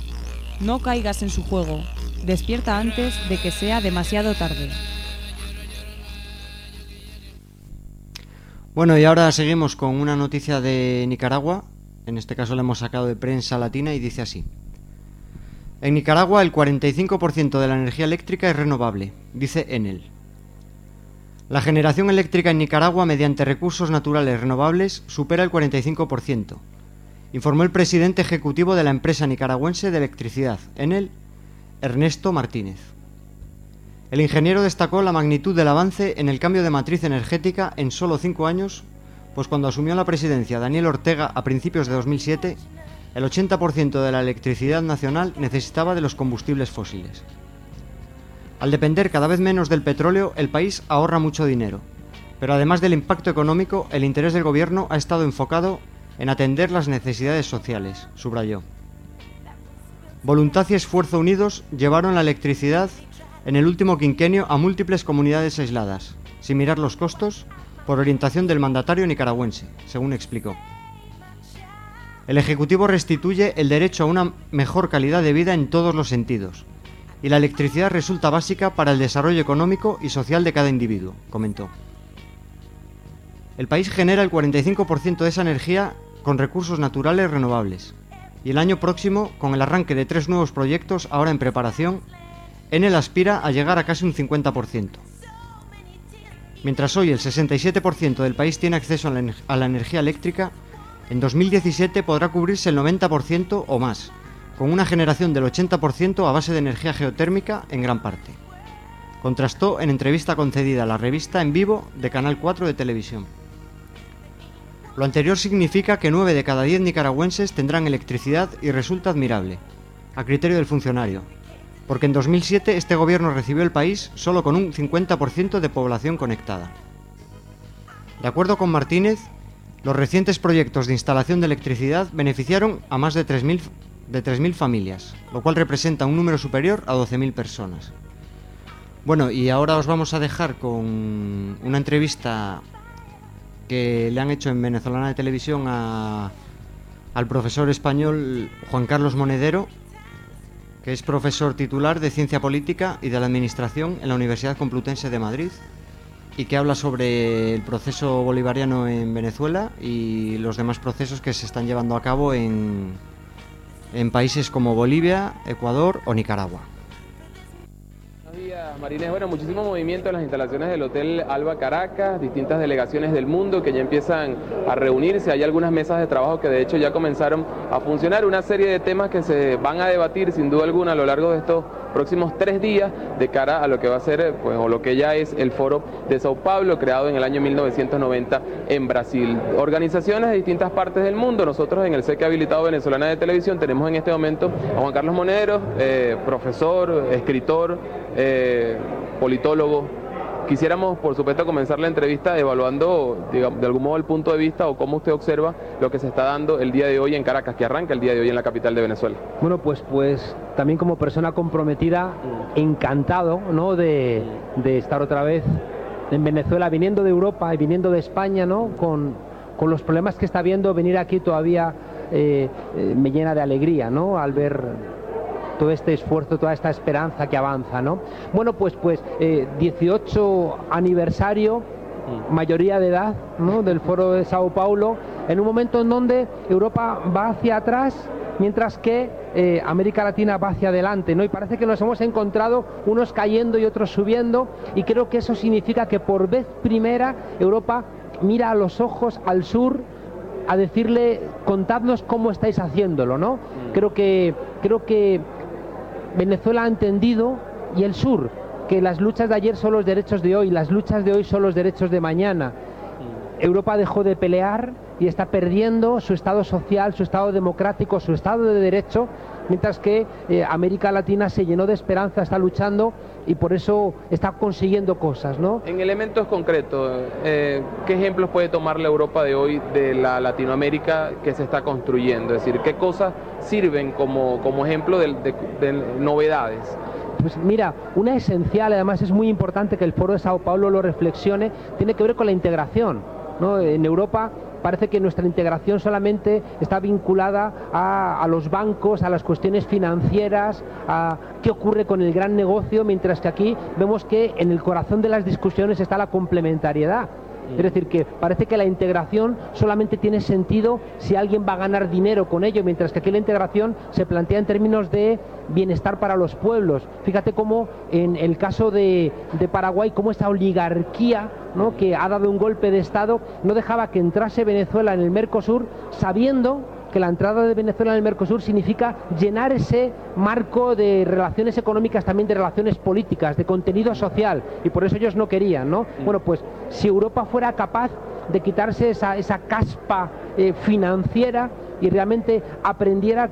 No caigas en su juego. Despierta antes de que sea demasiado tarde. Bueno, y ahora seguimos con una noticia de Nicaragua. En este caso lo hemos sacado de Prensa Latina y dice así: en Nicaragua el cuarenta y cinco por ciento de la energía eléctrica es renovable, dice Enel. La generación eléctrica en Nicaragua mediante recursos naturales renovables supera el cuarenta y cinco por ciento, informó el presidente ejecutivo de la empresa nicaragüense de electricidad, Enel, Ernesto Martínez. El ingeniero destacó la magnitud del avance en el cambio de matriz energética en solo cinco años, pues cuando asumió la presidencia Daniel Ortega a principios de dos mil siete, el ochenta por ciento de la electricidad nacional necesitaba de los combustibles fósiles. Al depender cada vez menos del petróleo, el país ahorra mucho dinero, pero además del impacto económico, el interés del gobierno ha estado enfocado en atender las necesidades sociales, subrayó. Voluntad y esfuerzo unidos llevaron la electricidad en el último quinquenio a múltiples comunidades aisladas, sin mirar los costos, por orientación del mandatario nicaragüense, según explicó. El Ejecutivo restituye el derecho a una mejor calidad de vida en todos los sentidos, y la electricidad resulta básica para el desarrollo económico y social de cada individuo, comentó. El país genera el cuarenta y cinco por ciento de esa energía con recursos naturales renovables, y el año próximo, con el arranque de tres nuevos proyectos ahora en preparación, Enel aspira a llegar a casi un cincuenta por ciento. Mientras hoy el sesenta y siete por ciento del país tiene acceso a la, a la energía eléctrica, en dos mil diecisiete podrá cubrirse el noventa por ciento o más, con una generación del ochenta por ciento a base de energía geotérmica en gran parte. Contrastó en entrevista concedida a la revista En Vivo de Canal cuatro de televisión. Lo anterior significa que nueve de cada diez nicaragüenses tendrán electricidad y resulta admirable, a criterio del funcionario, porque en dos mil siete este gobierno recibió el país solo con un cincuenta por ciento de población conectada. De acuerdo con Martínez, los recientes proyectos de instalación de electricidad beneficiaron a más de tres mil de tres mil familias, lo cual representa un número superior a doce mil personas. Bueno, y ahora os vamos a dejar con una entrevista que le han hecho en Venezolana de Televisión a, al profesor español Juan Carlos Monedero, que es profesor titular de Ciencia Política y de la Administración en la Universidad Complutense de Madrid, y que habla sobre el proceso bolivariano en Venezuela y los demás procesos que se están llevando a cabo en, en países como Bolivia, Ecuador o Nicaragua. Buenos días, Marines. Bueno, muchísimo movimiento en las instalaciones del Hotel Alba Caracas, distintas delegaciones del mundo que ya empiezan a reunirse. Hay algunas mesas de trabajo que de hecho ya comenzaron a funcionar, una serie de temas que se van a debatir sin duda alguna a lo largo de estos próximos tres días de cara a lo que va a ser, pues, o lo que ya es el Foro de Sao Paulo, creado en el año mil novecientos noventa en Brasil. Organizaciones de distintas partes del mundo. Nosotros en el C E C habilitado Venezolana de Televisión tenemos en este momento a Juan Carlos Monedero, eh, profesor, escritor, eh, politólogo. Quisiéramos, por supuesto, comenzar la entrevista evaluando, digamos, de algún modo el punto de vista o cómo usted observa lo que se está dando el día de hoy en Caracas, que arranca el día de hoy en la capital de Venezuela. Bueno, pues, pues también como persona comprometida, encantado, ¿no?, de, de estar otra vez en Venezuela, viniendo de Europa y viniendo de España, ¿no?, con, con los problemas que está viendo. Venir aquí todavía eh, eh, me llena de alegría, ¿no?, al ver todo este esfuerzo, toda esta esperanza que avanza, ¿no? Bueno, pues, pues eh, dieciocho aniversario, mayoría de edad, ¿no?, del Foro de Sao Paulo, en un momento en donde Europa va hacia atrás, mientras que eh, América Latina va hacia adelante, ¿no? Y parece que nos hemos encontrado unos cayendo y otros subiendo, y creo que eso significa que por vez primera Europa mira a los ojos al sur a decirle: contadnos cómo estáis haciéndolo, ¿no? Creo que, creo que Venezuela ha entendido, y el sur, que las luchas de ayer son los derechos de hoy, las luchas de hoy son los derechos de mañana. Europa dejó de pelear y está perdiendo su estado social, su estado democrático, su estado de derecho, mientras que eh, América Latina se llenó de esperanza, está luchando y por eso está consiguiendo cosas, ¿no? En elementos concretos, eh, ¿qué ejemplos puede tomar la Europa de hoy de la Latinoamérica que se está construyendo? Es decir, ¿qué cosas sirven como, como ejemplo de, de, de novedades? Pues mira, una esencial, además es muy importante que el Foro de Sao Paulo lo reflexione, tiene que ver con la integración, ¿no? En Europa parece que nuestra integración solamente está vinculada a, a los bancos, a las cuestiones financieras, a qué ocurre con el gran negocio, mientras que aquí vemos que en el corazón de las discusiones está la complementariedad. Es decir, que parece que la integración solamente tiene sentido si alguien va a ganar dinero con ello, mientras que aquí la integración se plantea en términos de bienestar para los pueblos. Fíjate cómo en el caso de, de Paraguay, cómo esa oligarquía, ¿no?, que ha dado un golpe de Estado, no dejaba que entrase Venezuela en el Mercosur, sabiendo que la entrada de Venezuela en el Mercosur significa llenar ese marco de relaciones económicas, también de relaciones políticas, de contenido social, y por eso ellos no querían, ¿no? Mm. Bueno, pues si Europa fuera capaz de quitarse esa, esa caspa eh, financiera y realmente aprendiera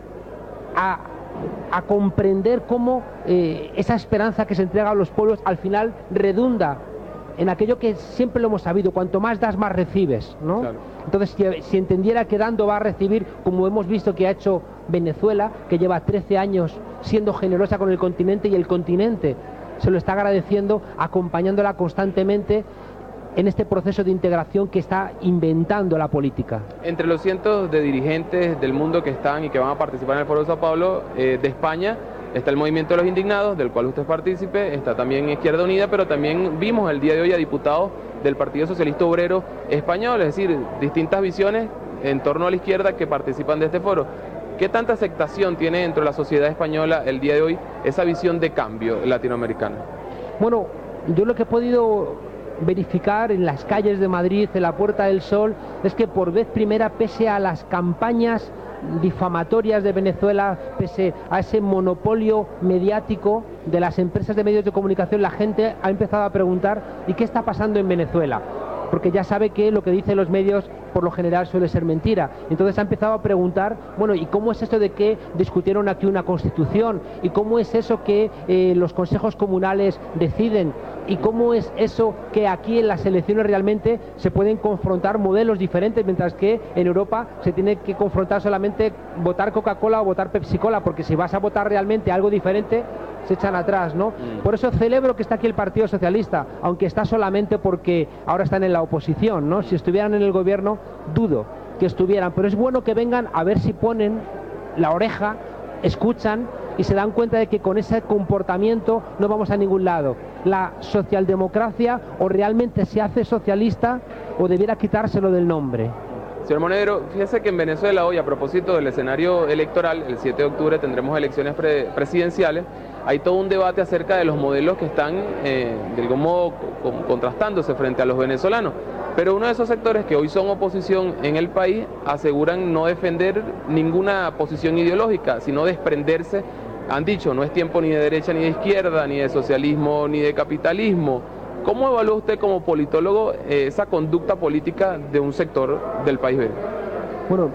a, a comprender cómo eh, esa esperanza que se entrega a los pueblos al final redunda en aquello que siempre lo hemos sabido: cuanto más das, más recibes, ¿no? Claro. Entonces, si, si entendiera que dando va a recibir, como hemos visto que ha hecho Venezuela, que lleva trece años siendo generosa con el continente, y el continente se lo está agradeciendo, acompañándola constantemente en este proceso de integración que está inventando la política. Entre los cientos de dirigentes del mundo que están y que van a participar en el Foro de Sao Paulo, eh, de España, está el Movimiento de los Indignados, del cual usted es partícipe, está también Izquierda Unida, pero también vimos el día de hoy a diputados del Partido Socialista Obrero Español, es decir, distintas visiones en torno a la izquierda que participan de este foro. ¿Qué tanta aceptación tiene dentro de la sociedad española el día de hoy esa visión de cambio latinoamericana? Bueno, yo lo que he podido verificar en las calles de Madrid, en la Puerta del Sol, es que por vez primera, pese a las campañas difamatorias de Venezuela, pese a ese monopolio mediático de las empresas de medios de comunicación, la gente ha empezado a preguntar: ¿y qué está pasando en Venezuela? Porque ya sabe que lo que dicen los medios por lo general suele ser mentira. Entonces ha empezado a preguntar, bueno, ¿y cómo es esto de que discutieron aquí una constitución? ¿Y cómo es eso que eh, los consejos comunales deciden? ¿Y cómo es eso que aquí en las elecciones realmente se pueden confrontar modelos diferentes, mientras que en Europa se tiene que confrontar solamente votar Coca-Cola o votar Pepsi-Cola? Porque si vas a votar realmente algo diferente, se echan atrás, ¿no? Mm. Por eso celebro que está aquí el Partido Socialista, aunque está solamente porque ahora están en la oposición, ¿no? Si estuvieran en el gobierno, dudo que estuvieran, pero es bueno que vengan a ver si ponen la oreja, escuchan y se dan cuenta de que con ese comportamiento no vamos a ningún lado. La socialdemocracia o realmente se hace socialista o debiera quitárselo del nombre. Señor Monedero, fíjese que en Venezuela hoy, a propósito del escenario electoral, el siete de octubre tendremos elecciones pre presidenciales. Hay todo un debate acerca de los modelos que están eh, de algún modo contrastándose frente a los venezolanos. Pero uno de esos sectores que hoy son oposición en el país aseguran no defender ninguna posición ideológica, sino desprenderse. Han dicho, no es tiempo ni de derecha ni de izquierda, ni de socialismo ni de capitalismo. ¿Cómo evalúa usted como politólogo eh, esa conducta política de un sector del país? Bueno,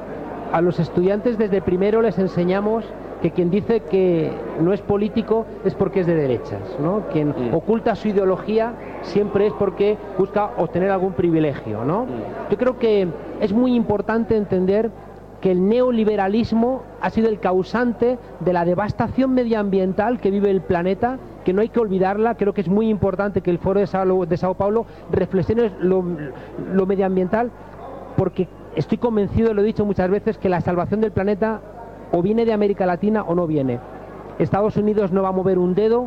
a los estudiantes desde primero les enseñamos que quien dice que no es político es porque es de derechas, ¿no? Quien mm. oculta su ideología siempre es porque busca obtener algún privilegio, ¿no? Mm. Yo creo que es muy importante entender que el neoliberalismo ha sido el causante de la devastación medioambiental que vive el planeta, que no hay que olvidarla. Creo que es muy importante que el Foro de Sao, de Sao Paulo reflexione lo, lo medioambiental, porque estoy convencido, lo he dicho muchas veces, que la salvación del planeta o viene de América Latina o no viene. Estados Unidos no va a mover un dedo,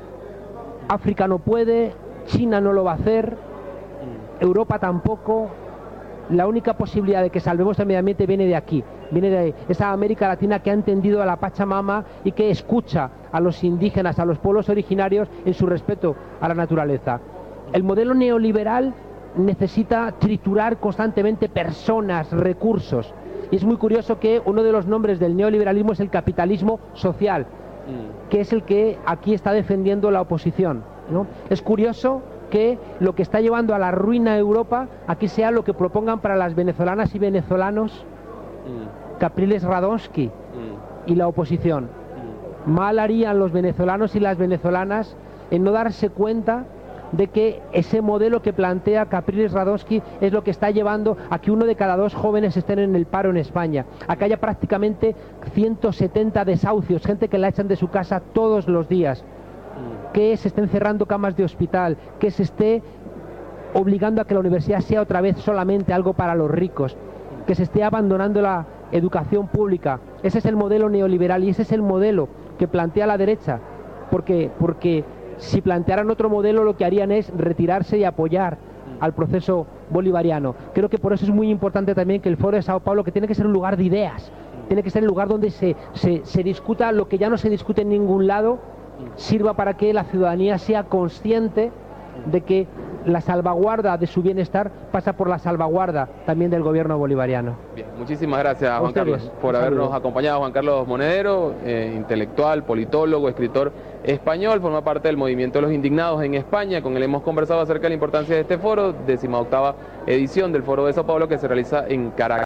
África no puede, China no lo va a hacer, Europa tampoco. La única posibilidad de que salvemos el medio ambiente viene de aquí, viene de esa América Latina que ha entendido a la Pachamama y que escucha a los indígenas, a los pueblos originarios en su respeto a la naturaleza. El modelo neoliberal necesita triturar constantemente personas, recursos. Y es muy curioso que uno de los nombres del neoliberalismo es el capitalismo social, que es el que aquí está defendiendo la oposición, ¿no? Es curioso que lo que está llevando a la ruina a Europa aquí sea lo que propongan para las venezolanas y venezolanos mm. Capriles Radonsky mm. y la oposición. Mm. Mal harían los venezolanos y las venezolanas en no darse cuenta de que ese modelo que plantea Capriles Radonsky es lo que está llevando a que uno de cada dos jóvenes estén en el paro en España, a que haya prácticamente ciento setenta desahucios, gente que la echan de su casa todos los días, que se estén cerrando camas de hospital, que se esté obligando a que la universidad sea otra vez solamente algo para los ricos, que se esté abandonando la educación pública. Ese es el modelo neoliberal y ese es el modelo que plantea la derecha, porque, porque si plantearan otro modelo lo que harían es retirarse y apoyar al proceso bolivariano. Creo que por eso es muy importante también que el Foro de Sao Paulo, que tiene que ser un lugar de ideas, tiene que ser el lugar donde se, se, se discuta lo que ya no se discute en ningún lado, sirva para que la ciudadanía sea consciente de que la salvaguarda de su bienestar pasa por la salvaguarda también del gobierno bolivariano. Bien, muchísimas gracias, Juan Ustedes, Carlos, por habernos saludo. acompañado. Juan Carlos Monedero, eh, intelectual, politólogo, escritor español, forma parte del movimiento de los indignados en España. Con él hemos conversado acerca de la importancia de este foro, décima octava edición del Foro de Sao Paulo, que se realiza en Caracas.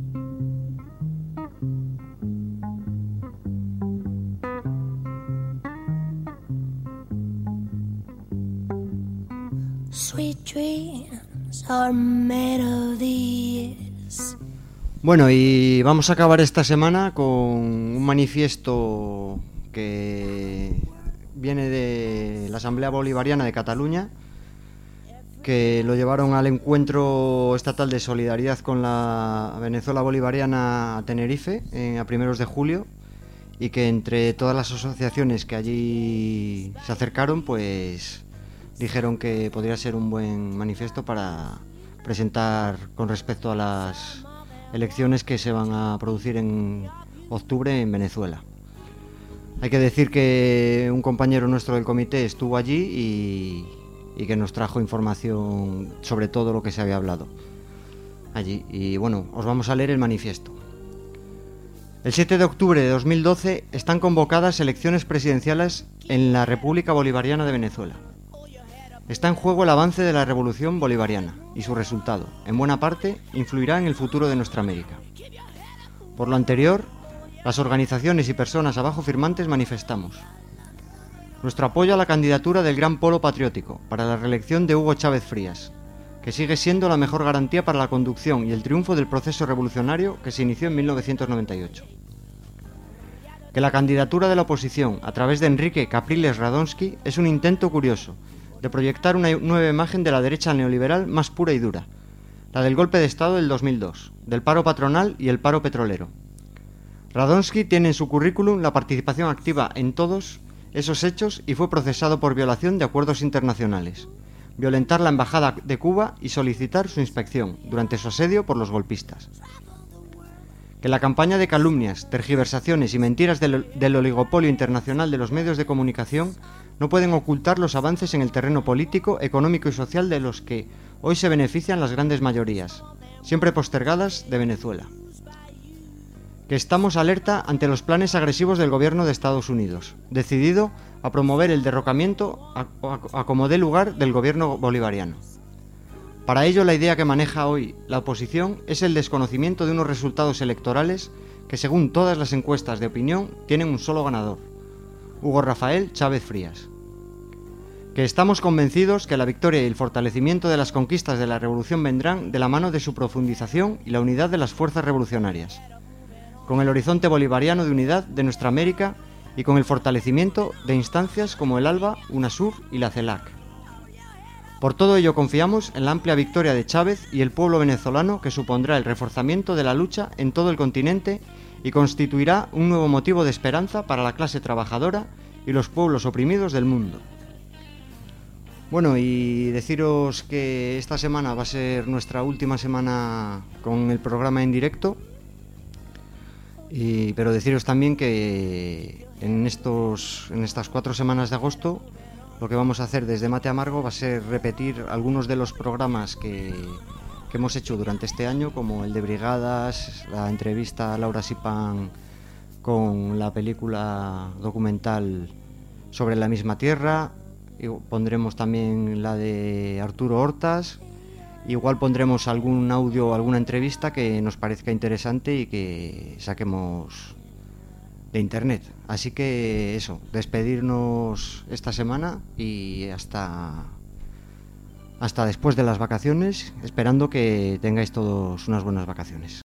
Bueno, y vamos a acabar esta semana con un manifiesto que viene de la Asamblea Bolivariana de Cataluña, que lo llevaron al encuentro estatal de solidaridad con la Venezuela Bolivariana a Tenerife eh, a primeros de julio, y que entre todas las asociaciones que allí se acercaron, pues dijeron que podría ser un buen manifiesto para presentar con respecto a las elecciones que se van a producir en octubre en Venezuela. Hay que decir que un compañero nuestro del comité estuvo allí y, y que nos trajo información sobre todo lo que se había hablado allí. Y bueno, os vamos a leer el manifiesto. El siete de octubre de dos mil doce están convocadas elecciones presidenciales en la República Bolivariana de Venezuela. Está en juego el avance de la revolución bolivariana y su resultado, en buena parte, influirá en el futuro de nuestra América. Por lo anterior, las organizaciones y personas abajo firmantes manifestamos nuestro apoyo a la candidatura del Gran Polo Patriótico para la reelección de Hugo Chávez Frías, que sigue siendo la mejor garantía para la conducción y el triunfo del proceso revolucionario que se inició en mil novecientos noventa y ocho. Que la candidatura de la oposición a través de Enrique Capriles Radonsky es un intento curioso de proyectar una nueva imagen de la derecha neoliberal más pura y dura, la del golpe de Estado del dos mil dos, del paro patronal y el paro petrolero. Radonsky tiene en su currículum la participación activa en todos esos hechos y fue procesado por violación de acuerdos internacionales, violentar la embajada de Cuba y solicitar su inspección durante su asedio por los golpistas. Que la campaña de calumnias, tergiversaciones y mentiras del, del oligopolio internacional de los medios de comunicación no pueden ocultar los avances en el terreno político, económico y social de los que hoy se benefician las grandes mayorías, siempre postergadas, de Venezuela. Que estamos alerta ante los planes agresivos del gobierno de Estados Unidos, decidido a promover el derrocamiento a, a, a como dé lugar del gobierno bolivariano. Para ello, la idea que maneja hoy la oposición es el desconocimiento de unos resultados electorales que, según todas las encuestas de opinión, tienen un solo ganador: Hugo Rafael Chávez Frías. Que estamos convencidos que la victoria y el fortalecimiento de las conquistas de la revolución vendrán de la mano de su profundización y la unidad de las fuerzas revolucionarias, con el horizonte bolivariano de unidad de nuestra América y con el fortalecimiento de instancias como el ALBA, UNASUR y la CELAC. Por todo ello confiamos en la amplia victoria de Chávez y el pueblo venezolano, que supondrá el reforzamiento de la lucha en todo el continente y constituirá un nuevo motivo de esperanza para la clase trabajadora y los pueblos oprimidos del mundo. Bueno, y deciros que esta semana va a ser nuestra última semana con el programa en directo, y, pero deciros también que en, estos, en estas cuatro semanas de agosto lo que vamos a hacer desde Mate Amargo va a ser repetir algunos de los programas que, que hemos hecho durante este año, como el de Brigadas, la entrevista a Laura Sipan con la película documental Sobre la misma tierra. Y pondremos también la de Arturo Hortas. Igual pondremos algún audio o alguna entrevista que nos parezca interesante y que saquemos de internet. Así que eso, despedirnos esta semana y hasta hasta después de las vacaciones, esperando que tengáis todos unas buenas vacaciones.